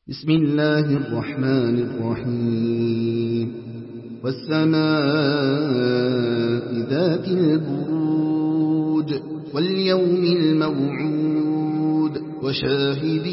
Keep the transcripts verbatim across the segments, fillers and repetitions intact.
بسم الله الرحمن الرحيم والسماء ذات البروج واليوم الموعود وشاهد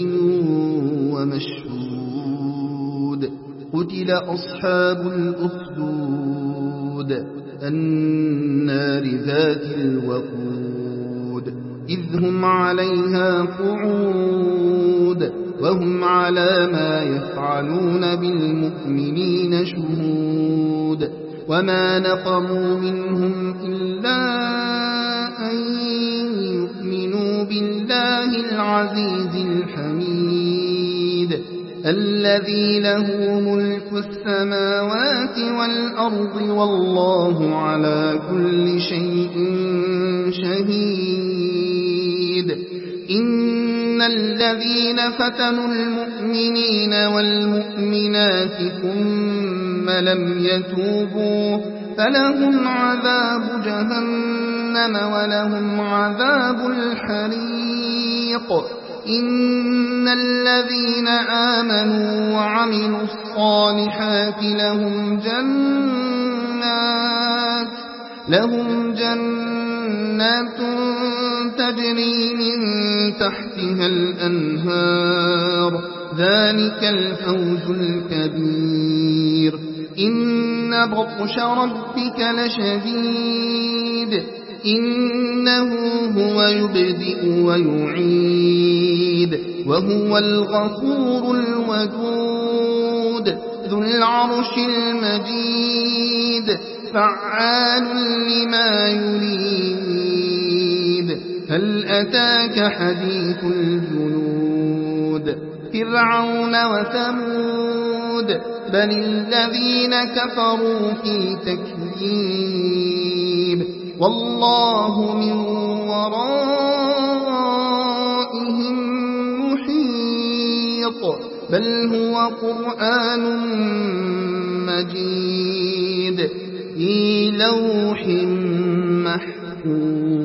ومشهود قتل أصحاب الأخدود النار ذات الوقود إذ هم عليها قعود وهم على ما يفعلون بالمؤمنين شهود وما نقموا منهم إلا أن يؤمنوا بالله العزيز الحميد الذي له ملك السماوات والأرض والله على كل شيء شهيد إن الذين فتنوا المؤمنين والمؤمنات ثم لم يتوبوا فلهم عذاب جهنم ولهم عذاب الحريق إن الذين آمنوا وعملوا الصالحات لهم جنات لهم جنات تجري من تحتها الأنهار ذلك الفوز الكبير إن بطش ربك لشديد إنه هو يبدئ ويعيد وهو الغفور الودود ذو العرش المجيد فعال لما يريد هل أتاك حديث الجنود فرعون وثمود بل الذين كفروا في تكذيب والله من ورائهم محيط بل هو قرآن مجيد في لوح محفوظ.